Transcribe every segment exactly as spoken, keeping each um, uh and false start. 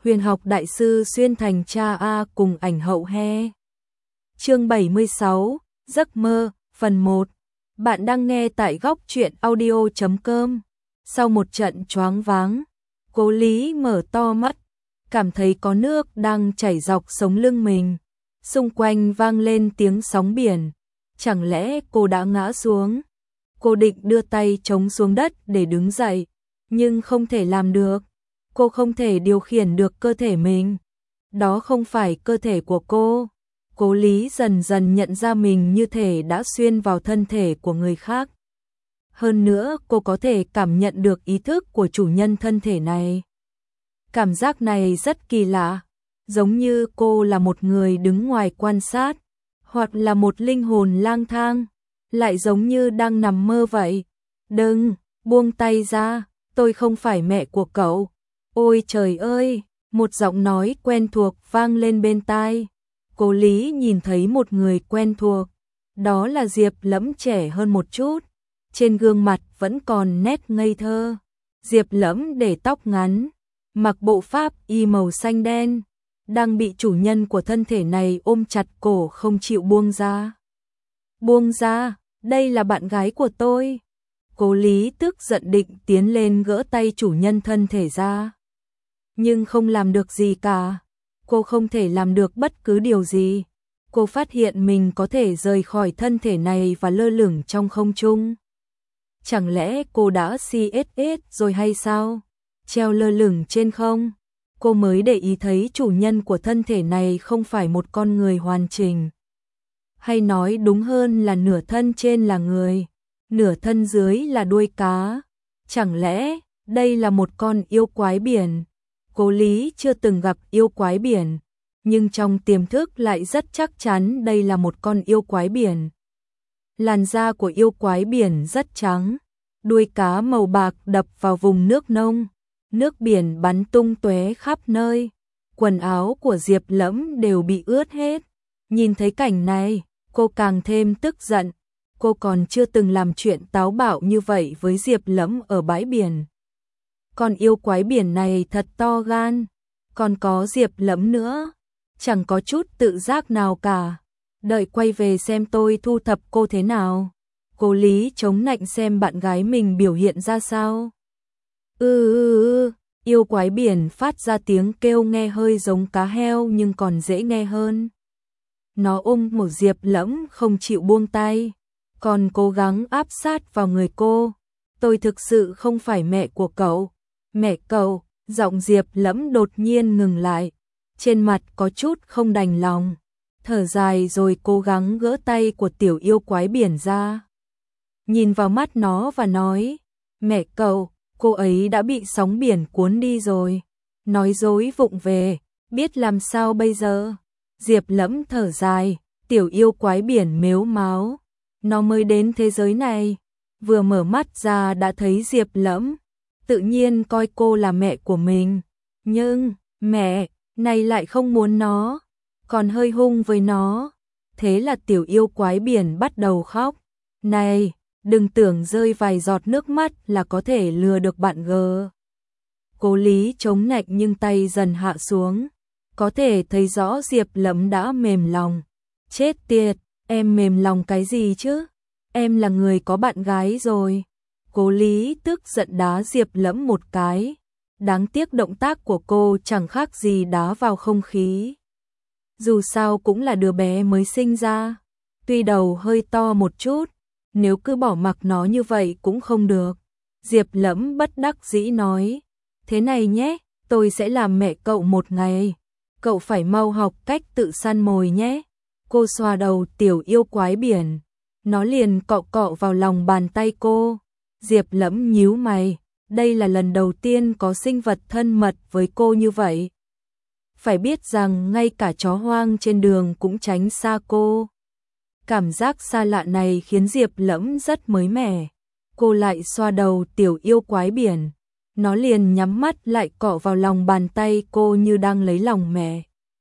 Huyền học đại sư xuyên thành cha A cùng ảnh hậu he. Chương bảy mươi sáu, giấc mơ, phần một. Bạn đang nghe tại góc truyện audio chấm com. Sau một trận choáng váng, Cố Lý mở to mắt, cảm thấy có nước đang chảy dọc sống lưng mình. Xung quanh vang lên tiếng sóng biển. Chẳng lẽ cô đã ngã xuống? Cô định đưa tay chống xuống đất để đứng dậy, nhưng không thể làm được. Cô không thể điều khiển được cơ thể mình. Đó không phải cơ thể của cô. Cố Lý dần dần nhận ra mình như thể đã xuyên vào thân thể của người khác. Hơn nữa, cô có thể cảm nhận được ý thức của chủ nhân thân thể này. Cảm giác này rất kỳ lạ, giống như cô là một người đứng ngoài quan sát, hoặc là một linh hồn lang thang, lại giống như đang nằm mơ vậy. Đừng, buông tay ra, tôi không phải mẹ của cậu. Ôi trời ơi, một giọng nói quen thuộc vang lên bên tai. Cố Lý nhìn thấy một người quen thuộc, đó là Diệp Lẫm trẻ hơn một chút, trên gương mặt vẫn còn nét ngây thơ. Diệp Lẫm để tóc ngắn, mặc bộ pháp y màu xanh đen, đang bị chủ nhân của thân thể này ôm chặt cổ không chịu buông ra. Buông ra, đây là bạn gái của tôi. Cố Lý tức giận định tiến lên gỡ tay chủ nhân thân thể ra, nhưng không làm được gì cả. Cô không thể làm được bất cứ điều gì. Cô phát hiện mình có thể rời khỏi thân thể này và lơ lửng trong không trung. Chẳng lẽ cô đã xê ét ét rồi hay sao? Treo lơ lửng trên không. Cô mới để ý thấy chủ nhân của thân thể này không phải một con người hoàn chỉnh. Hay nói đúng hơn là nửa thân trên là người, nửa thân dưới là đuôi cá. Chẳng lẽ đây là một con yêu quái biển? Cố Lý chưa từng gặp yêu quái biển, nhưng trong tiềm thức lại rất chắc chắn đây là một con yêu quái biển. Làn da của yêu quái biển rất trắng, đuôi cá màu bạc đập vào vùng nước nông, nước biển bắn tung tóe khắp nơi, quần áo của Diệp Lẫm đều bị ướt hết. Nhìn thấy cảnh này, cô càng thêm tức giận. Cô còn chưa từng làm chuyện táo bạo như vậy với Diệp Lẫm ở bãi biển. Con yêu quái biển này thật to gan, còn có Diệp Lẫm nữa, chẳng có chút tự giác nào cả. Đợi quay về xem tôi thu thập cô thế nào. Cố Lý chống nạnh xem bạn gái mình biểu hiện ra sao. Ư ư ư, yêu quái biển phát ra tiếng kêu nghe hơi giống cá heo nhưng còn dễ nghe hơn. Nó ôm một Diệp Lẫm không chịu buông tay, còn cố gắng áp sát vào người cô. Tôi thực sự không phải mẹ của cậu. Mẹ cậu, giọng Diệp Lẫm đột nhiên ngừng lại, trên mặt có chút không đành lòng, thở dài rồi cố gắng gỡ tay của tiểu yêu quái biển ra. Nhìn vào mắt nó và nói, mẹ cậu, cô ấy đã bị sóng biển cuốn đi rồi. Nói dối vụng về, biết làm sao bây giờ? Diệp Lẫm thở dài, tiểu yêu quái biển mếu máo, nó mới đến thế giới này, vừa mở mắt ra đã thấy Diệp Lẫm. Tự nhiên coi cô là mẹ của mình, nhưng mẹ này lại không muốn nó, còn hơi hung với nó. Thế là tiểu yêu quái biển bắt đầu khóc. Này, đừng tưởng rơi vài giọt nước mắt là có thể lừa được bạn gờ. Cố Lý chống nạnh nhưng tay dần hạ xuống, có thể thấy rõ Diệp Lẫm đã mềm lòng. Chết tiệt, em mềm lòng cái gì chứ? Em là người có bạn gái rồi. Cố Lý tức giận đá Diệp Lẫm một cái. Đáng tiếc động tác của cô chẳng khác gì đá vào không khí. Dù sao cũng là đứa bé mới sinh ra, tuy đầu hơi to một chút, nếu cứ bỏ mặc nó như vậy cũng không được. Diệp Lẫm bất đắc dĩ nói, thế này nhé, tôi sẽ làm mẹ cậu một ngày. Cậu phải mau học cách tự săn mồi nhé. Cô xoa đầu tiểu yêu quái biển, nó liền cọ cọ vào lòng bàn tay cô. Diệp Lẫm nhíu mày, đây là lần đầu tiên có sinh vật thân mật với cô như vậy. Phải biết rằng ngay cả chó hoang trên đường cũng tránh xa cô. Cảm giác xa lạ này khiến Diệp Lẫm rất mới mẻ. Cô lại xoa đầu tiểu yêu quái biển, nó liền nhắm mắt lại cọ vào lòng bàn tay cô như đang lấy lòng mẹ.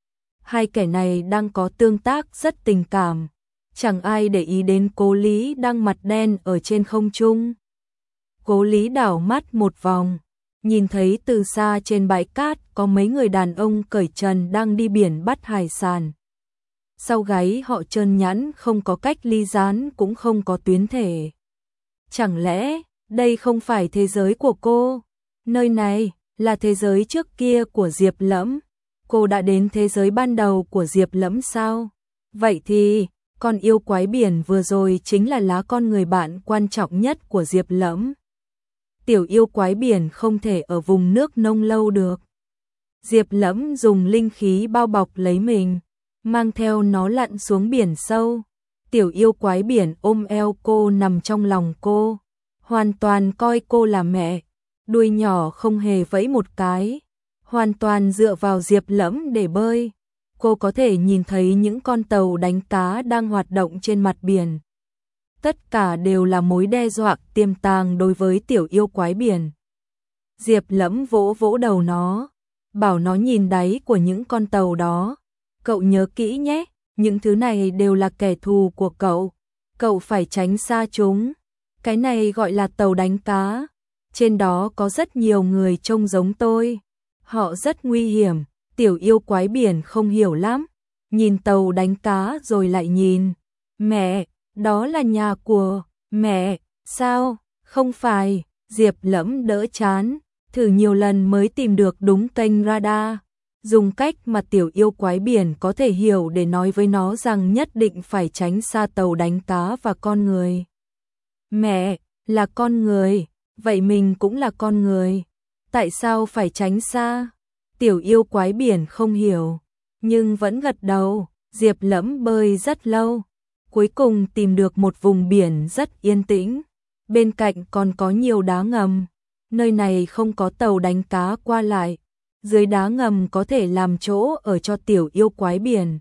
Hai kẻ này đang có tương tác rất tình cảm, chẳng ai để ý đến Cố Lý đang mặt đen ở trên không trung. Cố Lý đảo mắt một vòng, nhìn thấy từ xa trên bãi cát có mấy người đàn ông cởi trần đang đi biển bắt hải sản. Sau gáy họ trơn nhẵn, không có cách ly gián cũng không có tuyến thể. Chẳng lẽ đây không phải thế giới của cô? Nơi này là thế giới trước kia của Diệp Lẫm. Cô đã đến thế giới ban đầu của Diệp Lẫm sao? Vậy thì con yêu quái biển vừa rồi chính là lá con người bạn quan trọng nhất của Diệp Lẫm. Tiểu yêu quái biển không thể ở vùng nước nông lâu được. Diệp Lẫm dùng linh khí bao bọc lấy mình, mang theo nó lặn xuống biển sâu. Tiểu yêu quái biển ôm eo cô nằm trong lòng cô, hoàn toàn coi cô là mẹ, đuôi nhỏ không hề vẫy một cái, hoàn toàn dựa vào Diệp Lẫm để bơi. Cô có thể nhìn thấy những con tàu đánh cá đang hoạt động trên mặt biển. Tất cả đều là mối đe dọa tiềm tàng đối với tiểu yêu quái biển. Diệp Lẫm vỗ vỗ đầu nó, bảo nó nhìn đáy của những con tàu đó. Cậu nhớ kỹ nhé, những thứ này đều là kẻ thù của cậu. Cậu phải tránh xa chúng. Cái này gọi là tàu đánh cá. Trên đó có rất nhiều người trông giống tôi. Họ rất nguy hiểm. Tiểu yêu quái biển không hiểu lắm. Nhìn tàu đánh cá rồi lại nhìn. Mẹ, đó là nhà của mẹ. Sao? Không phải. Diệp Lẫm đỡ chán, thử nhiều lần mới tìm được đúng kênh radar. Dùng cách mà tiểu yêu quái biển có thể hiểu để nói với nó rằng nhất định phải tránh xa tàu đánh cá và con người. Mẹ, là con người, vậy mình cũng là con người. Tại sao phải tránh xa? Tiểu yêu quái biển không hiểu, nhưng vẫn gật đầu. Diệp Lẫm bơi rất lâu, cuối cùng tìm được một vùng biển rất yên tĩnh. Bên cạnh còn có nhiều đá ngầm, nơi này không có tàu đánh cá qua lại. Dưới đá ngầm có thể làm chỗ ở cho tiểu yêu quái biển.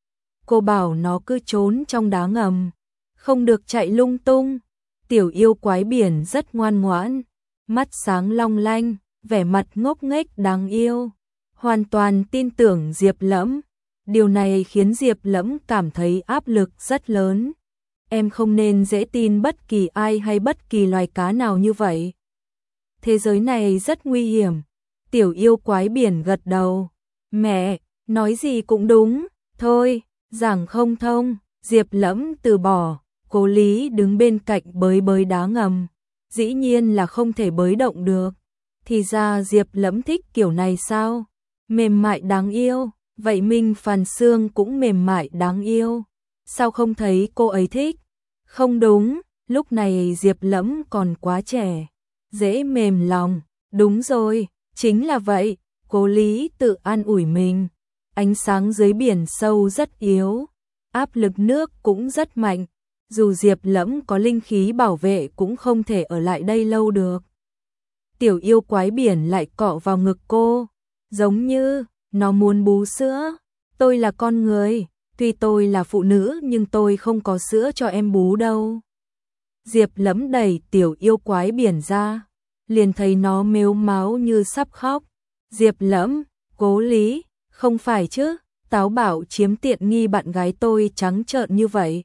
Cô bảo nó cứ trốn trong đá ngầm, không được chạy lung tung. Tiểu yêu quái biển rất ngoan ngoãn, mắt sáng long lanh, vẻ mặt ngốc nghếch đáng yêu, hoàn toàn tin tưởng Diệp Lẫm. Điều này khiến Diệp Lẫm cảm thấy áp lực rất lớn. Em không nên dễ tin bất kỳ ai hay bất kỳ loài cá nào như vậy. Thế giới này rất nguy hiểm. Tiểu yêu quái biển gật đầu. Mẹ, nói gì cũng đúng. Thôi, giảng không thông. Diệp Lẫm từ bỏ. Cố Lý đứng bên cạnh bới bới đá ngầm. Dĩ nhiên là không thể bới động được. Thì ra Diệp Lẫm thích kiểu này sao? Mềm mại đáng yêu. Vậy Minh Phàn Sương cũng mềm mại đáng yêu. Sao không thấy cô ấy thích? Không đúng, lúc này Diệp Lẫm còn quá trẻ. Dễ mềm lòng. Đúng rồi, chính là vậy. Cố Lý tự an ủi mình. Ánh sáng dưới biển sâu rất yếu, áp lực nước cũng rất mạnh. Dù Diệp Lẫm có linh khí bảo vệ cũng không thể ở lại đây lâu được. Tiểu yêu quái biển lại cọ vào ngực cô, giống như nó muốn bú sữa. Tôi là con người, tuy tôi là phụ nữ nhưng tôi không có sữa cho em bú đâu. Diệp Lẫm đẩy tiểu yêu quái biển ra, liền thấy nó mếu máo như sắp khóc. Diệp Lẫm, Cố Lý, không phải chứ, táo bạo chiếm tiện nghi bạn gái tôi trắng trợn như vậy.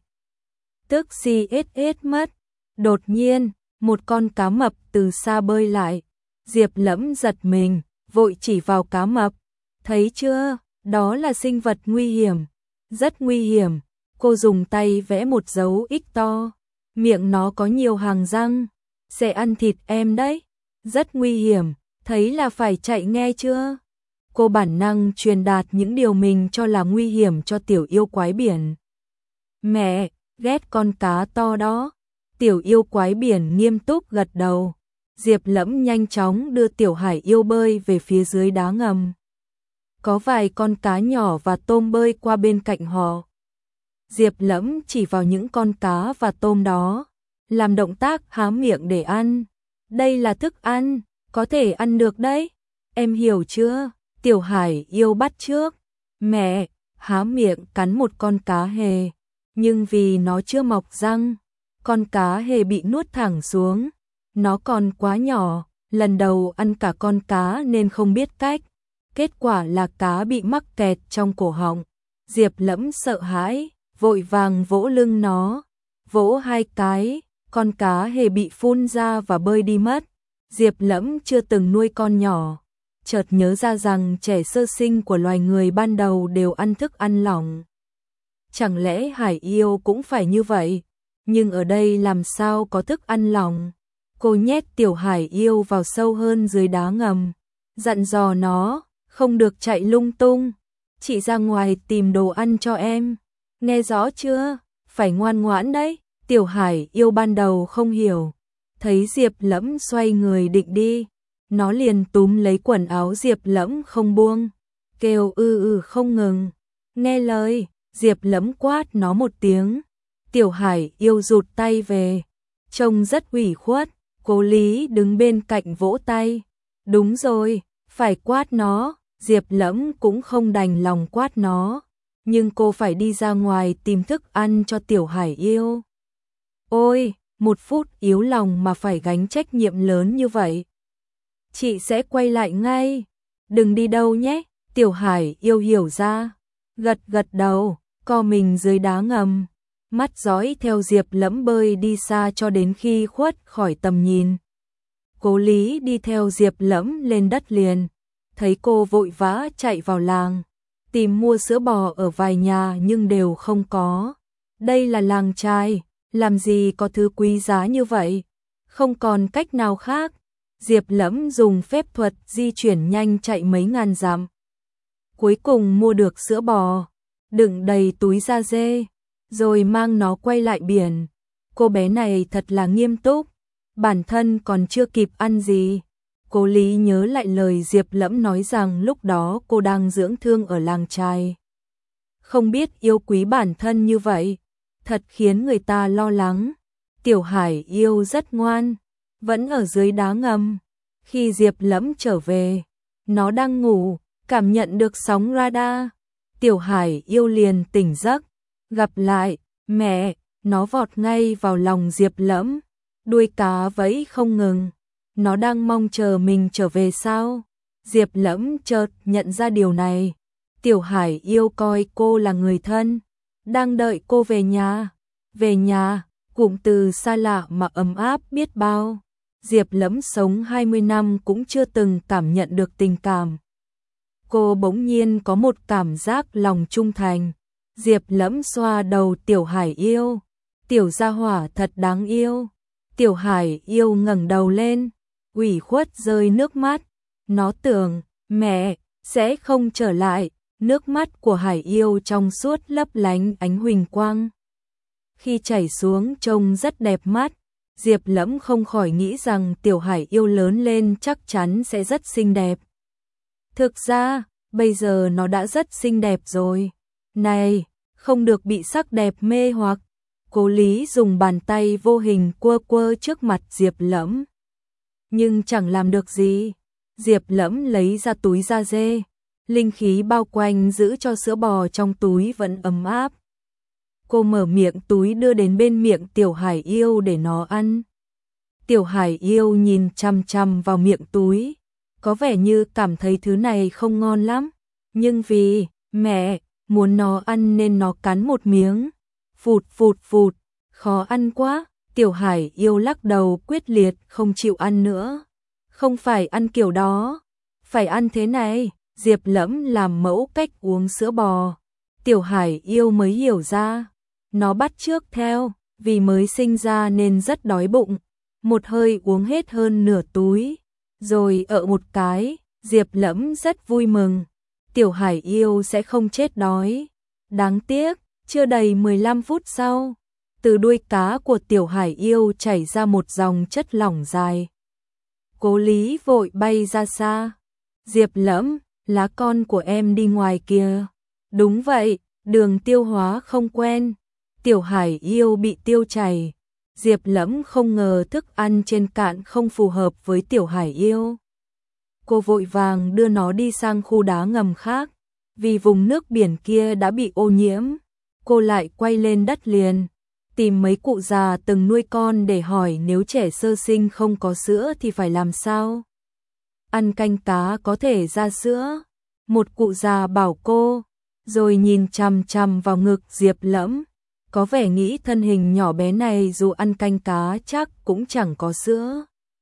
Tức xì ết ết mất. Đột nhiên, một con cá mập từ xa bơi lại. Diệp Lẫm giật mình, vội chỉ vào cá mập. Thấy chưa, đó là sinh vật nguy hiểm, rất nguy hiểm. Cô dùng tay vẽ một dấu X to, miệng nó có nhiều hàng răng, sẽ ăn thịt em đấy, rất nguy hiểm, thấy là phải chạy nghe chưa? Cô bản năng truyền đạt những điều mình cho là nguy hiểm cho tiểu yêu quái biển. Mẹ, ghét con cá to đó. Tiểu yêu quái biển nghiêm túc gật đầu. Diệp Lẫm nhanh chóng đưa tiểu hải yêu bơi về phía dưới đá ngầm. Có vài con cá nhỏ và tôm bơi qua bên cạnh họ. Diệp Lẫm chỉ vào những con cá và tôm đó, làm động tác há miệng để ăn. Đây là thức ăn, có thể ăn được đấy. Em hiểu chưa? Tiểu hải yêu bắt trước. Mẹ, há miệng cắn một con cá hề. Nhưng vì nó chưa mọc răng, con cá hề bị nuốt thẳng xuống. Nó còn quá nhỏ, lần đầu ăn cả con cá nên không biết cách. Kết quả là cá bị mắc kẹt trong cổ họng. Diệp Lẫm sợ hãi, vội vàng vỗ lưng nó. Vỗ hai cái, con cá hề bị phun ra và bơi đi mất. Diệp Lẫm chưa từng nuôi con nhỏ, chợt nhớ ra rằng trẻ sơ sinh của loài người ban đầu đều ăn thức ăn lỏng. Chẳng lẽ hải yêu cũng phải như vậy? Nhưng ở đây làm sao có thức ăn lỏng? Cô nhét tiểu hải yêu vào sâu hơn dưới đá ngầm, dặn dò nó, không được chạy lung tung, chị ra ngoài tìm đồ ăn cho em. Nghe rõ chưa? Phải ngoan ngoãn đấy. Tiểu hải yêu ban đầu không hiểu, thấy Diệp Lẫm xoay người định đi, nó liền túm lấy quần áo Diệp Lẫm không buông, kêu ư ư không ngừng. Nghe lời, Diệp Lẫm quát nó một tiếng, tiểu hải yêu rụt tay về, trông rất ủy khuất. Cố Lý đứng bên cạnh vỗ tay, đúng rồi, phải quát nó. Diệp Lẫm cũng không đành lòng quát nó, nhưng cô phải đi ra ngoài tìm thức ăn cho tiểu hải yêu. Ôi, một phút yếu lòng mà phải gánh trách nhiệm lớn như vậy. Chị sẽ quay lại ngay, đừng đi đâu nhé. Tiểu hải yêu hiểu ra, gật gật đầu, co mình dưới đá ngầm, mắt dõi theo Diệp Lẫm bơi đi xa cho đến khi khuất khỏi tầm nhìn. Cố Lý đi theo Diệp Lẫm lên đất liền, thấy cô vội vã chạy vào làng, tìm mua sữa bò ở vài nhà nhưng đều không có. Đây là làng trai, làm gì có thứ quý giá như vậy? Không còn cách nào khác, Diệp Lẫm dùng phép thuật di chuyển nhanh chạy mấy ngàn dặm. Cuối cùng mua được sữa bò, đựng đầy túi da dê, rồi mang nó quay lại biển. Cô bé này thật là nghiêm túc, bản thân còn chưa kịp ăn gì. Cố Lý nhớ lại lời Diệp Lẫm nói rằng lúc đó cô đang dưỡng thương ở làng trai. Không biết yêu quý bản thân như vậy, thật khiến người ta lo lắng. Tiểu hải yêu rất ngoan, vẫn ở dưới đá ngầm. Khi Diệp Lẫm trở về, nó đang ngủ, cảm nhận được sóng radar. Tiểu hải yêu liền tỉnh giấc, gặp lại, mẹ, nó vọt ngay vào lòng Diệp Lẫm, đuôi cá vẫy không ngừng. Nó đang mong chờ mình trở về sao? Diệp Lẫm chợt nhận ra điều này. Tiểu hải yêu coi cô là người thân, đang đợi cô về nhà. Về nhà, cụm từ xa lạ mà ấm áp biết bao. Diệp Lẫm sống hai mươi năm cũng chưa từng cảm nhận được tình cảm. Cô bỗng nhiên có một cảm giác lòng trung thành. Diệp Lẫm xoa đầu tiểu hải yêu. Tiểu gia hỏa thật đáng yêu. Tiểu hải yêu ngẩng đầu lên, ủy khuất rơi nước mắt. Nó tưởng, mẹ, sẽ không trở lại. Nước mắt của hải yêu trong suốt lấp lánh ánh huỳnh quang. Khi chảy xuống trông rất đẹp mắt. Diệp Lẫm không khỏi nghĩ rằng tiểu hải yêu lớn lên chắc chắn sẽ rất xinh đẹp. Thực ra, bây giờ nó đã rất xinh đẹp rồi. Này, không được bị sắc đẹp mê hoặc. Cố Lý dùng bàn tay vô hình quơ quơ trước mặt Diệp Lẫm. Nhưng chẳng làm được gì. Diệp Lẫm lấy ra túi da dê. Linh khí bao quanh giữ cho sữa bò trong túi vẫn ấm áp. Cô mở miệng túi đưa đến bên miệng tiểu hải yêu để nó ăn. Tiểu hải yêu nhìn chằm chằm vào miệng túi, có vẻ như cảm thấy thứ này không ngon lắm, nhưng vì mẹ muốn nó ăn nên nó cắn một miếng. Phụt phụt phụt, khó ăn quá. Tiểu hải yêu lắc đầu quyết liệt không chịu ăn nữa. Không phải ăn kiểu đó, phải ăn thế này. Diệp Lẫm làm mẫu cách uống sữa bò. Tiểu hải yêu mới hiểu ra. Nó bắt chước theo, vì mới sinh ra nên rất đói bụng. Một hơi uống hết hơn nửa túi. Rồi ở một cái, Diệp Lẫm rất vui mừng. Tiểu hải yêu sẽ không chết đói. Đáng tiếc, chưa đầy mười lăm phút sau, từ đuôi cá của tiểu hải yêu chảy ra một dòng chất lỏng dài. Cố Lý vội bay ra xa. Diệp Lẫm, lá con của em đi ngoài kìa. Đúng vậy, đường tiêu hóa không quen. Tiểu hải yêu bị tiêu chảy. Diệp Lẫm không ngờ thức ăn trên cạn không phù hợp với tiểu hải yêu. Cô vội vàng đưa nó đi sang khu đá ngầm khác. Vì vùng nước biển kia đã bị ô nhiễm, cô lại quay lên đất liền, tìm mấy cụ già từng nuôi con để hỏi nếu trẻ sơ sinh không có sữa thì phải làm sao. Ăn canh cá có thể ra sữa, một cụ già bảo cô, rồi nhìn chằm chằm vào ngực Diệp Lẫm, có vẻ nghĩ thân hình nhỏ bé này dù ăn canh cá chắc cũng chẳng có sữa.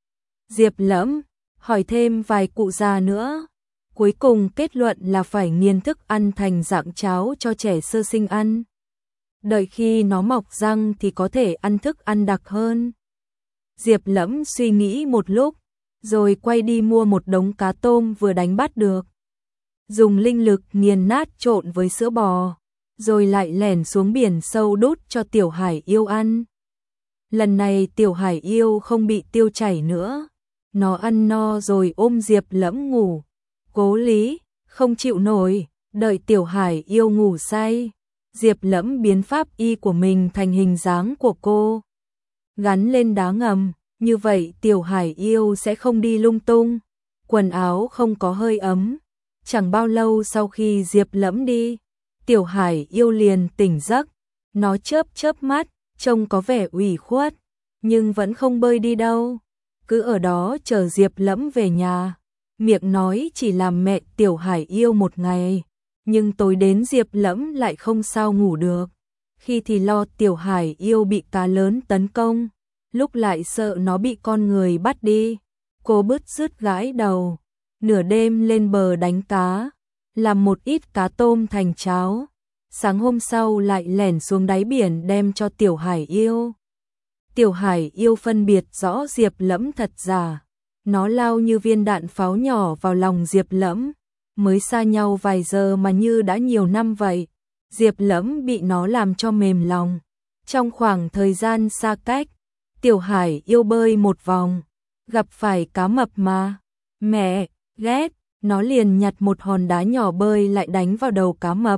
Diệp Lẫm hỏi thêm vài cụ già nữa. Cuối cùng kết luận là phải nghiền thức ăn thành dạng cháo cho trẻ sơ sinh ăn. Đợi khi nó mọc răng thì có thể ăn thức ăn đặc hơn. Diệp Lẫm suy nghĩ một lúc, rồi quay đi mua một đống cá tôm vừa đánh bắt được. Dùng linh lực nghiền nát trộn với sữa bò, rồi lại lẻn xuống biển sâu đút cho Tiểu Hải Yêu ăn. Lần này Tiểu Hải Yêu không bị tiêu chảy nữa. Nó ăn no rồi ôm Diệp Lẫm ngủ. Cố Lý không chịu nổi, đợi Tiểu Hải Yêu ngủ say, Diệp Lẫm biến pháp y của mình thành hình dáng của cô, gắn lên đá ngầm, như vậy Tiểu Hải Yêu sẽ không đi lung tung. Quần áo không có hơi ấm. Chẳng bao lâu sau khi Diệp Lẫm đi, Tiểu Hải Yêu liền tỉnh giấc. Nó chớp chớp mắt, trông có vẻ ủy khuất, nhưng vẫn không bơi đi đâu, cứ ở đó chờ Diệp Lẫm về nhà. Miệng nói chỉ làm mẹ Tiểu Hải Yêu một ngày, nhưng tối đến Diệp Lẫm lại không sao ngủ được. Khi thì lo Tiểu Hải Yêu bị cá lớn tấn công, lúc lại sợ nó bị con người bắt đi. Cô bứt rứt gãi đầu, nửa đêm lên bờ đánh cá, làm một ít cá tôm thành cháo. Sáng hôm sau lại lẻn xuống đáy biển đem cho Tiểu Hải Yêu. Tiểu Hải Yêu phân biệt rõ Diệp Lẫm thật giả. Nó lao như viên đạn pháo nhỏ vào lòng Diệp Lẫm. Mới xa nhau vài giờ mà như đã nhiều năm vậy. Diệp Lẫm bị nó làm cho mềm lòng. Trong khoảng thời gian xa cách, Tiểu Hải Yêu bơi một vòng, gặp phải cá mập mà. Mẹ, ghét, nó liền nhặt một hòn đá nhỏ bơi lại đánh vào đầu cá mập.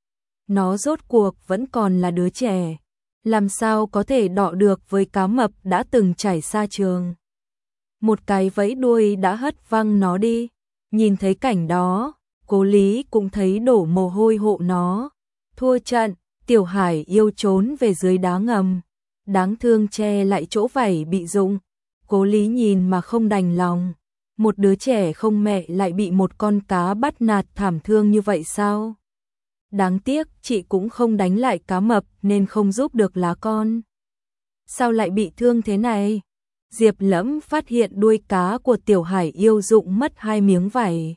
Nó rốt cuộc vẫn còn là đứa trẻ, làm sao có thể đọ được với cá mập đã từng trải xa trường. Một cái vẫy đuôi đã hất văng nó đi. Nhìn thấy cảnh đó, Cố Lý cũng thấy đổ mồ hôi hộ nó. Thua trận, Tiểu Hải Yêu trốn về dưới đá ngầm. Đáng thương che lại chỗ vảy bị rụng. Cố Lý nhìn mà không đành lòng. Một đứa trẻ không mẹ lại bị một con cá bắt nạt thảm thương như vậy sao? Đáng tiếc chị cũng không đánh lại cá mập nên không giúp được lá con. Sao lại bị thương thế này? Diệp Lẫm phát hiện đuôi cá của Tiểu Hải Yêu rụng mất hai miếng vảy,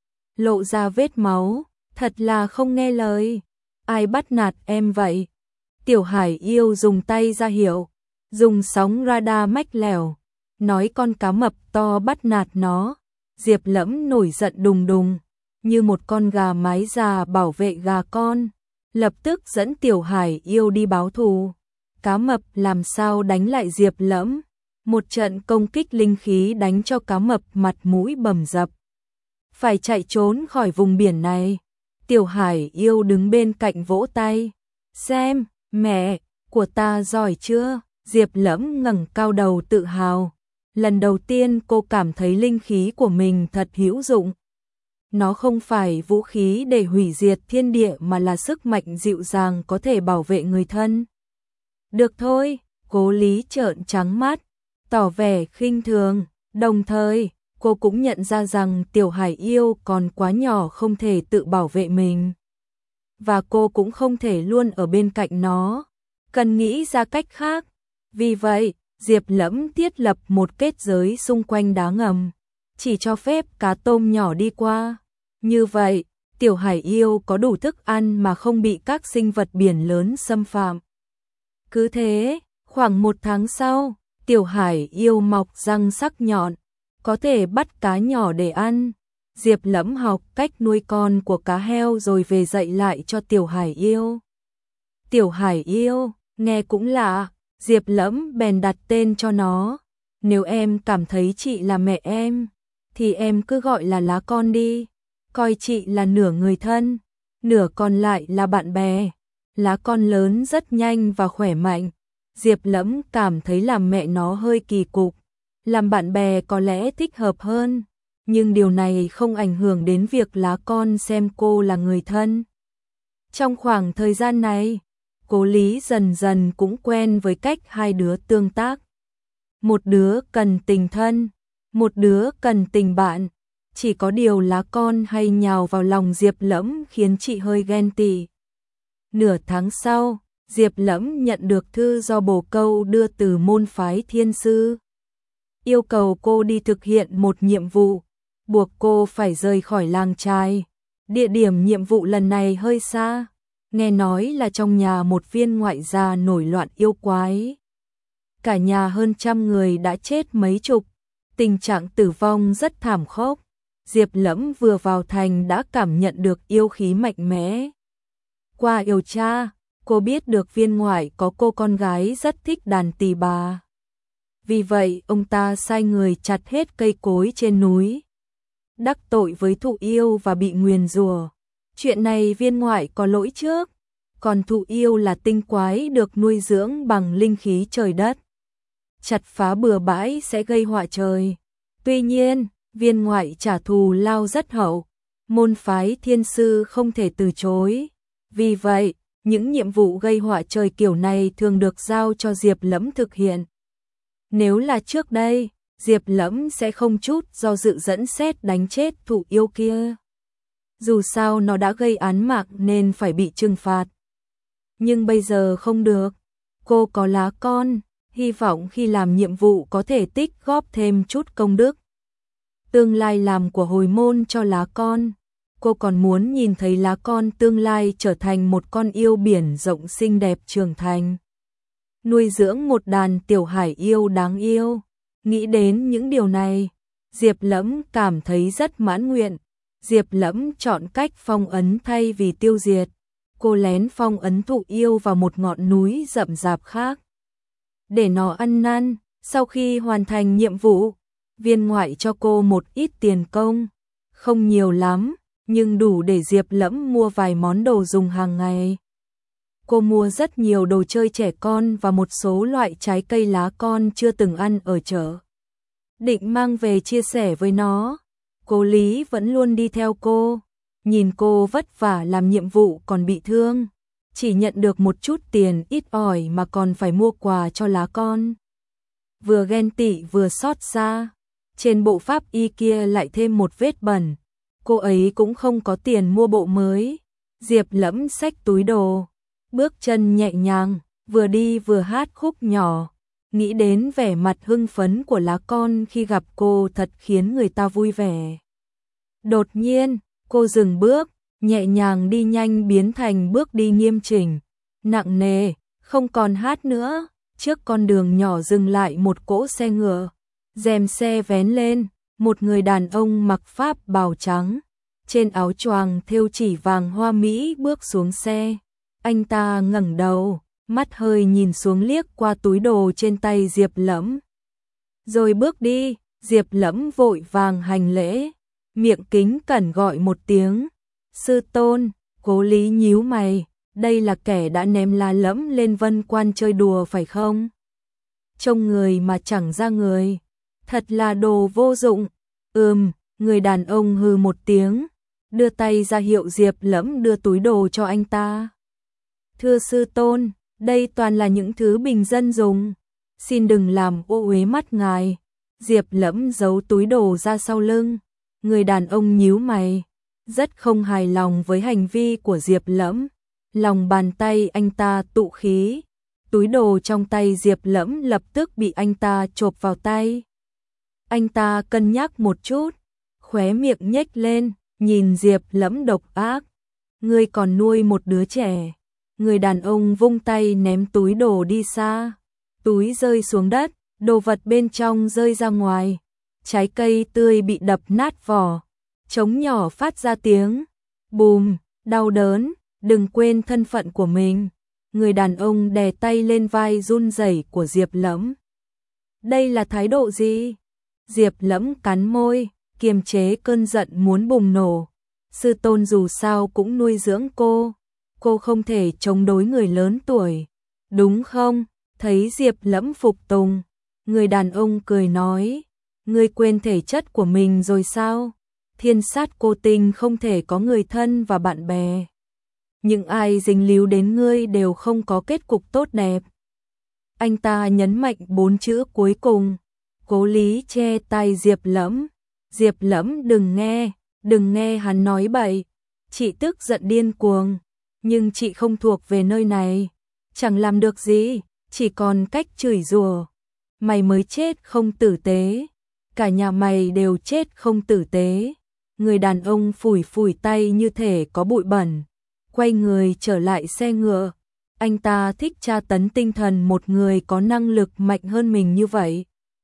lộ ra vết máu. Thật là không nghe lời. Ai bắt nạt em vậy? Tiểu Hải Yêu dùng tay ra hiệu, dùng sóng radar mách lèo, nói con cá mập to bắt nạt nó. Diệp Lẫm nổi giận đùng đùng, như một con gà mái già bảo vệ gà con, lập tức dẫn Tiểu Hải Yêu đi báo thù. Cá mập làm sao đánh lại Diệp Lẫm? Một trận công kích linh khí đánh cho cá mập mặt mũi bầm dập, phải chạy trốn khỏi vùng biển này. Tiểu Hải Yêu đứng bên cạnh vỗ tay, xem, mẹ của ta giỏi chưa? Diệp Lẫm ngẩng cao đầu tự hào. Lần đầu tiên cô cảm thấy linh khí của mình thật hữu dụng. Nó không phải vũ khí để hủy diệt thiên địa mà là sức mạnh dịu dàng có thể bảo vệ người thân. Được thôi, Cố Lý trợn trắng mắt, tỏ vẻ khinh thường. Đồng thời, cô cũng nhận ra rằng Tiểu Hải Yêu còn quá nhỏ không thể tự bảo vệ mình. Và cô cũng không thể luôn ở bên cạnh nó, cần nghĩ ra cách khác. Vì vậy, Diệp Lẫm thiết lập một kết giới xung quanh đá ngầm, chỉ cho phép cá tôm nhỏ đi qua. Như vậy, Tiểu Hải Yêu có đủ thức ăn mà không bị các sinh vật biển lớn xâm phạm. Cứ thế, khoảng một tháng sau, Tiểu Hải Yêu mọc răng sắc nhọn, có thể bắt cá nhỏ để ăn. Diệp Lẫm học cách nuôi con của cá heo rồi về dạy lại cho Tiểu Hải Yêu. Tiểu Hải Yêu, nghe cũng lạ, Diệp Lẫm bèn đặt tên cho nó. Nếu em cảm thấy chị là mẹ em, thì em cứ gọi là lá con đi. Coi chị là nửa người thân, nửa còn lại là bạn bè. Lá con lớn rất nhanh và khỏe mạnh. Diệp Lẫm cảm thấy làm mẹ nó hơi kỳ cục, làm bạn bè có lẽ thích hợp hơn. Nhưng điều này không ảnh hưởng đến việc lá con xem cô là người thân. Trong khoảng thời gian này, Cố Lý dần dần cũng quen với cách hai đứa tương tác. Một đứa cần tình thân, một đứa cần tình bạn. Chỉ có điều lá con hay nhào vào lòng Diệp Lẫm khiến chị hơi ghen tị. Nửa tháng sau, Diệp Lẫm nhận được thư do bồ câu đưa từ môn phái Thiên Sư. yêu cầu cô đi thực hiện một nhiệm vụ, buộc cô phải rời khỏi làng trai. Địa điểm nhiệm vụ lần này hơi xa, nghe nói là trong nhà một viên ngoại gia nổi loạn yêu quái. Cả nhà hơn trăm người đã chết mấy chục, tình trạng tử vong rất thảm khốc. Diệp Lẫm vừa vào thành đã cảm nhận được yêu khí mạnh mẽ. Qua điều tra, cô biết được viên ngoại có cô con gái rất thích đàn tỳ bà. Vì vậy, ông ta sai người chặt hết cây cối trên núi. Đắc tội với thụ yêu và bị nguyền rủa. Chuyện này viên ngoại có lỗi trước, còn thụ yêu là tinh quái được nuôi dưỡng bằng linh khí trời đất. Chặt phá bừa bãi sẽ gây họa trời. Tuy nhiên, viên ngoại trả thù lao rất hậu, môn phái thiên sư không thể từ chối. Vì vậy, những nhiệm vụ gây họa trời kiểu này thường được giao cho Diệp Lẫm thực hiện. Nếu là trước đây, Diệp Lẫm sẽ không chút do dự dẫn sét đánh chết thụ yêu kia. Dù sao nó đã gây án mạng nên phải bị trừng phạt. Nhưng bây giờ không được. Cô có lá con, hy vọng khi làm nhiệm vụ có thể tích góp thêm chút công đức. Tương lai làm của hồi môn cho lá con. Cô còn muốn nhìn thấy lá con tương lai trở thành một con yêu biển rộng xinh đẹp trưởng thành. Nuôi dưỡng một đàn tiểu hải yêu đáng yêu. Nghĩ đến những điều này, Diệp Lẫm cảm thấy rất mãn nguyện. Diệp Lẫm chọn cách phong ấn thay vì tiêu diệt. Cô lén phong ấn thụ yêu vào một ngọn núi rậm rạp khác. Để nó ăn năn, sau khi hoàn thành nhiệm vụ, viên ngoại cho cô một ít tiền công. Không nhiều lắm, nhưng đủ để Diệp Lẫm mua vài món đồ dùng hàng ngày. Cô mua rất nhiều đồ chơi trẻ con và một số loại trái cây lá con chưa từng ăn ở chợ. Định mang về chia sẻ với nó. Cô Lý vẫn luôn đi theo cô. Nhìn cô vất vả làm nhiệm vụ còn bị thương. Chỉ nhận được một chút tiền ít ỏi mà còn phải mua quà cho lá con. Vừa ghen tị vừa xót xa. Trên bộ pháp y kia lại thêm một vết bẩn. Cô ấy cũng không có tiền mua bộ mới. Diệp Lẫm xách túi đồ. Bước chân nhẹ nhàng, vừa đi vừa hát khúc nhỏ. Nghĩ đến vẻ mặt hưng phấn của lá con khi gặp cô thật khiến người ta vui vẻ. Đột nhiên, cô dừng bước, nhẹ nhàng đi nhanh biến thành bước đi nghiêm chỉnh, nặng nề, không còn hát nữa. Trước con đường nhỏ dừng lại một cỗ xe ngựa, rèm xe vén lên, một người đàn ông mặc pháp bào trắng, trên áo choàng thêu chỉ vàng hoa mỹ bước xuống xe. Anh ta ngẩng đầu, mắt hơi nhìn xuống liếc qua túi đồ trên tay Diệp Lẫm. Rồi bước đi, Diệp Lẫm vội vàng hành lễ, miệng kính cẩn gọi một tiếng. Sư tôn. Cố Lý nhíu mày, đây là kẻ đã ném La Lẫm lên Vân Quan chơi đùa phải không? Trông người mà chẳng ra người, thật là đồ vô dụng. Ừm, người đàn ông hừ một tiếng, đưa tay ra hiệu Diệp Lẫm đưa túi đồ cho anh ta. Thưa sư tôn, đây toàn là những thứ bình dân dùng, xin đừng làm ô uế mắt ngài. Diệp Lẫm giấu túi đồ ra sau lưng. Người đàn ông nhíu mày, rất không hài lòng với hành vi của Diệp Lẫm. Lòng bàn tay anh ta tụ khí, túi đồ trong tay Diệp Lẫm lập tức bị anh ta chộp vào tay. Anh ta cân nhắc một chút, khóe miệng nhếch lên, nhìn Diệp Lẫm độc ác. Ngươi còn nuôi một đứa trẻ. Người đàn ông vung tay ném túi đồ đi xa. Túi rơi xuống đất, đồ vật bên trong rơi ra ngoài. Trái cây tươi bị đập nát vỏ. Trống nhỏ phát ra tiếng bùm, đau đớn. Đừng quên thân phận của mình. Người đàn ông đè tay lên vai run rẩy của Diệp Lẫm. Đây là thái độ gì? Diệp Lẫm cắn môi, kiềm chế cơn giận muốn bùng nổ. Sư tôn dù sao cũng nuôi dưỡng cô. Cô không thể chống đối người lớn tuổi, đúng không? Thấy Diệp Lẫm phục tùng, người đàn ông cười nói, ngươi quên thể chất của mình rồi sao? Thiên sát cô tinh không thể có người thân và bạn bè. Những ai dính líu đến ngươi đều không có kết cục tốt đẹp. Anh ta nhấn mạnh bốn chữ cuối cùng. Cố Lý che tay Diệp Lẫm. Diệp Lẫm đừng nghe, đừng nghe hắn nói bậy. Chị tức giận điên cuồng. Nhưng chị không thuộc về nơi này, chẳng làm được gì, chỉ còn cách chửi rủa. Mày mới chết không tử tế, cả nhà mày đều chết không tử tế. Người đàn ông phủi phủi tay như thể có bụi bẩn, quay người trở lại xe ngựa. Anh ta thích tra tấn tinh thần một người có năng lực mạnh hơn mình như vậy.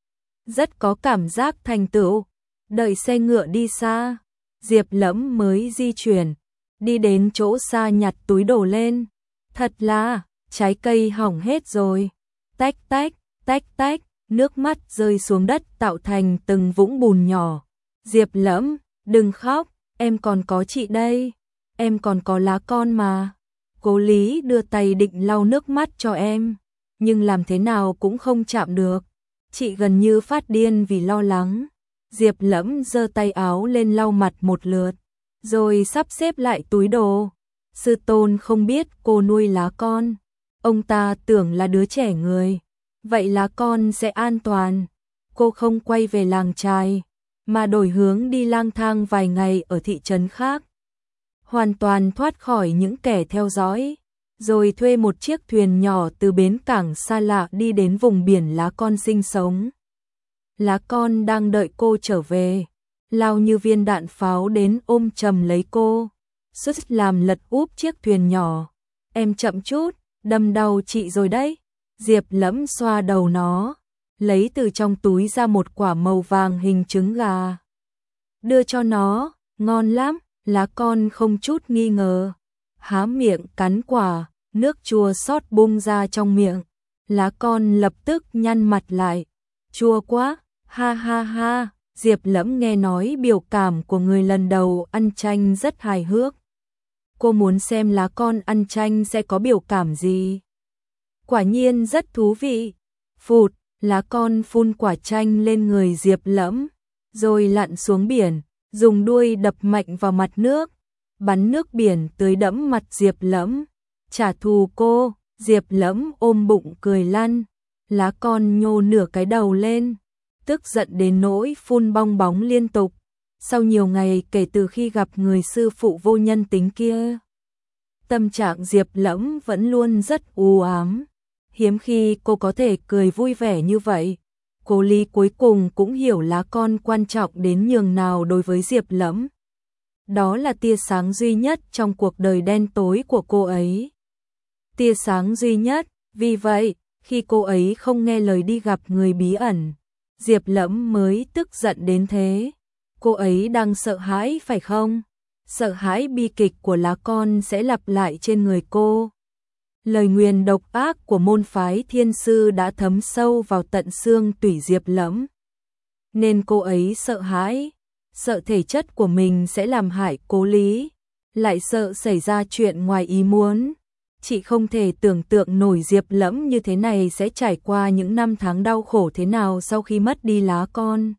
Rất có cảm giác thành tựu. Đợi xe ngựa đi xa, Diệp Lẫm mới di chuyển, đi đến chỗ xa nhặt túi đồ lên. Thật là, trái cây hỏng hết rồi. Tách tách, tách tách, nước mắt rơi xuống đất tạo thành từng vũng bùn nhỏ. Diệp Lẫm, đừng khóc, em còn có chị đây, em còn có lá con mà. Cố Lý đưa tay định lau nước mắt cho em, nhưng làm thế nào cũng không chạm được. Chị gần như phát điên vì lo lắng. Diệp Lẫm giơ tay áo lên lau mặt một lượt, rồi sắp xếp lại túi đồ. Sư tôn không biết cô nuôi lá con, ông ta tưởng là đứa trẻ người. Vậy lá con sẽ an toàn. Cô không quay về làng chài, mà đổi hướng đi lang thang vài ngày ở thị trấn khác. Hoàn toàn thoát khỏi những kẻ theo dõi, rồi thuê một chiếc thuyền nhỏ từ bến cảng xa lạ đi đến vùng biển Lá Con sinh sống. Lá Con đang đợi cô trở về, lao như viên đạn pháo đến ôm chầm lấy cô, sức làm lật úp chiếc thuyền nhỏ. Em chậm chút, đâm đau chị rồi đấy. Diệp Lẫm xoa đầu nó, lấy từ trong túi ra một quả màu vàng hình trứng gà. Đưa cho nó, ngon lắm. Lá Con không chút nghi ngờ, há miệng cắn quả, nước chua xót bung ra trong miệng. Lá Con lập tức nhăn mặt lại, chua quá, ha ha ha. Diệp Lẫm nghe nói biểu cảm của người lần đầu ăn chanh rất hài hước. Cô muốn xem Lá Con ăn chanh sẽ có biểu cảm gì. Quả nhiên rất thú vị. Phụt, Lá Con phun quả chanh lên người Diệp Lẫm, rồi lặn xuống biển, dùng đuôi đập mạnh vào mặt nước, bắn nước biển tưới đẫm mặt Diệp Lẫm. Trả thù cô. Diệp Lẫm ôm bụng cười lăn. Lá Con nhô nửa cái đầu lên, tức giận đến nỗi phun bong bóng liên tục. Sau nhiều ngày kể từ khi gặp người sư phụ vô nhân tính kia, tâm trạng Diệp Lẫm vẫn luôn rất u ám. Hiếm khi cô có thể cười vui vẻ như vậy. Cố Lý cuối cùng cũng hiểu Lá Con quan trọng đến nhường nào đối với Diệp Lẫm. Đó là tia sáng duy nhất trong cuộc đời đen tối của cô ấy. Tia sáng duy nhất, vì vậy, khi cô ấy không nghe lời đi gặp người bí ẩn, Diệp Lẫm mới tức giận đến thế. Cô ấy đang sợ hãi phải không? Sợ hãi bi kịch của Lá Con sẽ lặp lại trên người cô. Lời nguyền độc ác của môn phái Thiên Sư đã thấm sâu vào tận xương tủy Diệp Lẫm. Nên cô ấy sợ hãi, sợ thể chất của mình sẽ làm hại Cố Lý, lại sợ xảy ra chuyện ngoài ý muốn. Chị không thể tưởng tượng nổi Diệp Lẫm như thế này sẽ trải qua những năm tháng đau khổ thế nào sau khi mất đi Lá Con.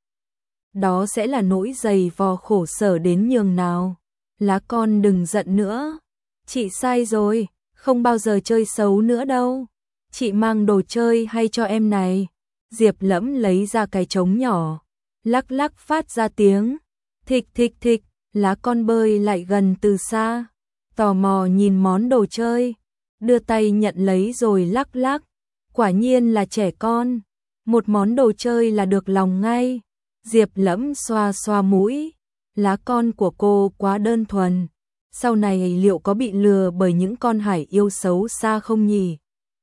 Đó sẽ là nỗi dày vò khổ sở đến nhường nào. Lá Con đừng giận nữa. Chị sai rồi. Không bao giờ chơi xấu nữa đâu. Chị mang đồ chơi hay cho em này. Diệp Lẫm lấy ra cái trống nhỏ, lắc lắc phát ra tiếng thịch thịch thịch. Lá Con bơi lại gần từ xa, tò mò nhìn món đồ chơi, đưa tay nhận lấy rồi lắc lắc. Quả nhiên là trẻ con, một món đồ chơi là được lòng ngay. Diệp Lẫm xoa xoa mũi, Lá Con của cô quá đơn thuần. Sau này liệu có bị lừa bởi những con hải yêu xấu xa không nhỉ?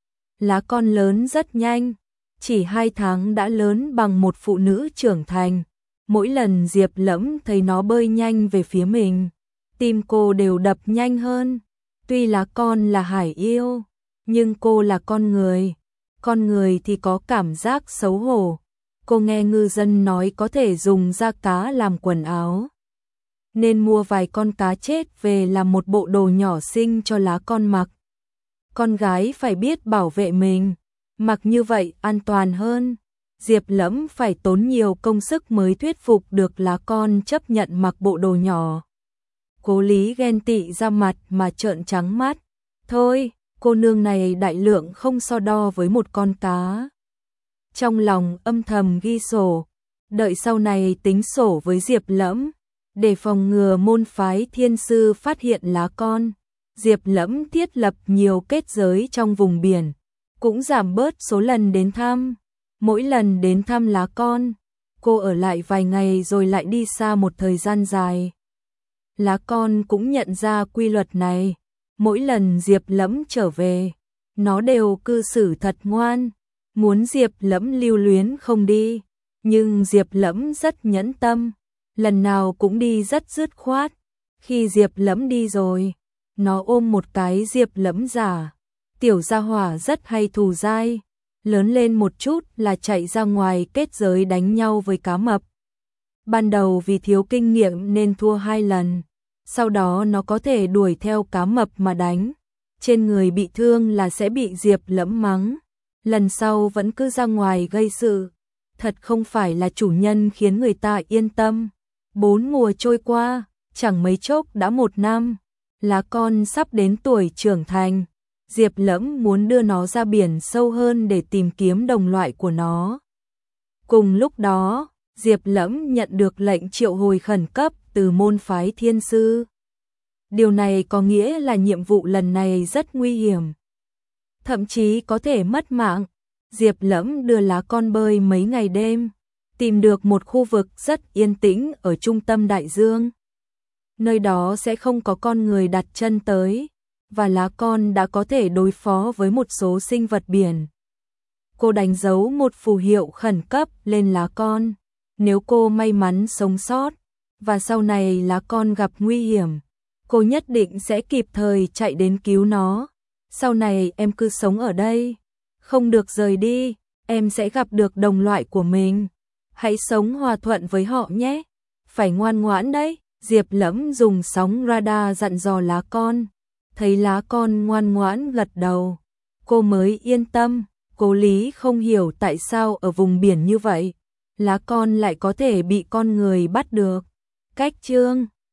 Lá Con lớn rất nhanh, chỉ hai tháng đã lớn bằng một phụ nữ trưởng thành. Mỗi lần Diệp Lẫm thấy nó bơi nhanh về phía mình, tim cô đều đập nhanh hơn. Tuy Lá Con là hải yêu, nhưng cô là con người. Con người thì có cảm giác xấu hổ. Cô nghe ngư dân nói có thể dùng da cá làm quần áo, nên mua vài con cá chết về làm một bộ đồ nhỏ xinh cho Lá Con mặc. Con gái phải biết bảo vệ mình, mặc như vậy an toàn hơn. Diệp Lẫm phải tốn nhiều công sức mới thuyết phục được Lá Con chấp nhận mặc bộ đồ nhỏ. Cố Lý ghen tị ra mặt mà trợn trắng mắt. Thôi, cô nương này đại lượng không so đo với một con cá. Trong lòng âm thầm ghi sổ, đợi sau này tính sổ với Diệp Lẫm. Để phòng ngừa môn phái Thiên Sư phát hiện Lá Con, Diệp Lẫm thiết lập nhiều kết giới trong vùng biển, cũng giảm bớt số lần đến thăm. Mỗi lần đến thăm lá con, cô ở lại vài ngày rồi lại đi xa một thời gian dài. Lá con cũng nhận ra quy luật này. Mỗi lần Diệp Lẫm trở về, nó đều cư xử thật ngoan, muốn Diệp Lẫm lưu luyến không đi. Nhưng Diệp Lẫm rất nhẫn tâm, lần nào cũng đi rất dứt khoát. Khi Diệp Lẫm đi rồi, nó ôm một cái Diệp Lẫm giả. Tiểu gia hỏa rất hay thù dai, lớn lên một chút là chạy ra ngoài kết giới đánh nhau với cá mập. Ban đầu vì thiếu kinh nghiệm nên thua hai lần, sau đó nó có thể đuổi theo cá mập mà đánh. Trên người bị thương là sẽ bị Diệp Lẫm mắng, lần sau vẫn cứ ra ngoài gây sự. Thật không phải là chủ nhân khiến người ta yên tâm. Bốn mùa trôi qua, chẳng mấy chốc đã một năm, lá con sắp đến tuổi trưởng thành. Diệp Lẫm muốn đưa nó ra biển sâu hơn để tìm kiếm đồng loại của nó. Cùng lúc đó, Diệp Lẫm nhận được lệnh triệu hồi khẩn cấp từ môn phái thiên sư. Điều này có nghĩa là nhiệm vụ lần này rất nguy hiểm, thậm chí có thể mất mạng. Diệp Lẫm đưa lá con bơi mấy ngày đêm, tìm được một khu vực rất yên tĩnh ở trung tâm đại dương. Nơi đó sẽ không có con người đặt chân tới, và lá con đã có thể đối phó với một số sinh vật biển. Cô đánh dấu một phù hiệu khẩn cấp lên lá con. Nếu cô may mắn sống sót, và sau này lá con gặp nguy hiểm, cô nhất định sẽ kịp thời chạy đến cứu nó. Sau này em cứ sống ở đây, không được rời đi, em sẽ gặp được đồng loại của mình. Hãy sống hòa thuận với họ nhé, phải ngoan ngoãn đấy. Diệp Lẫm dùng sóng radar dặn dò lá con, thấy lá con ngoan ngoãn gật đầu, cô mới yên tâm. Cố Lý không hiểu tại sao ở vùng biển như vậy, lá con lại có thể bị con người bắt được. Cách chương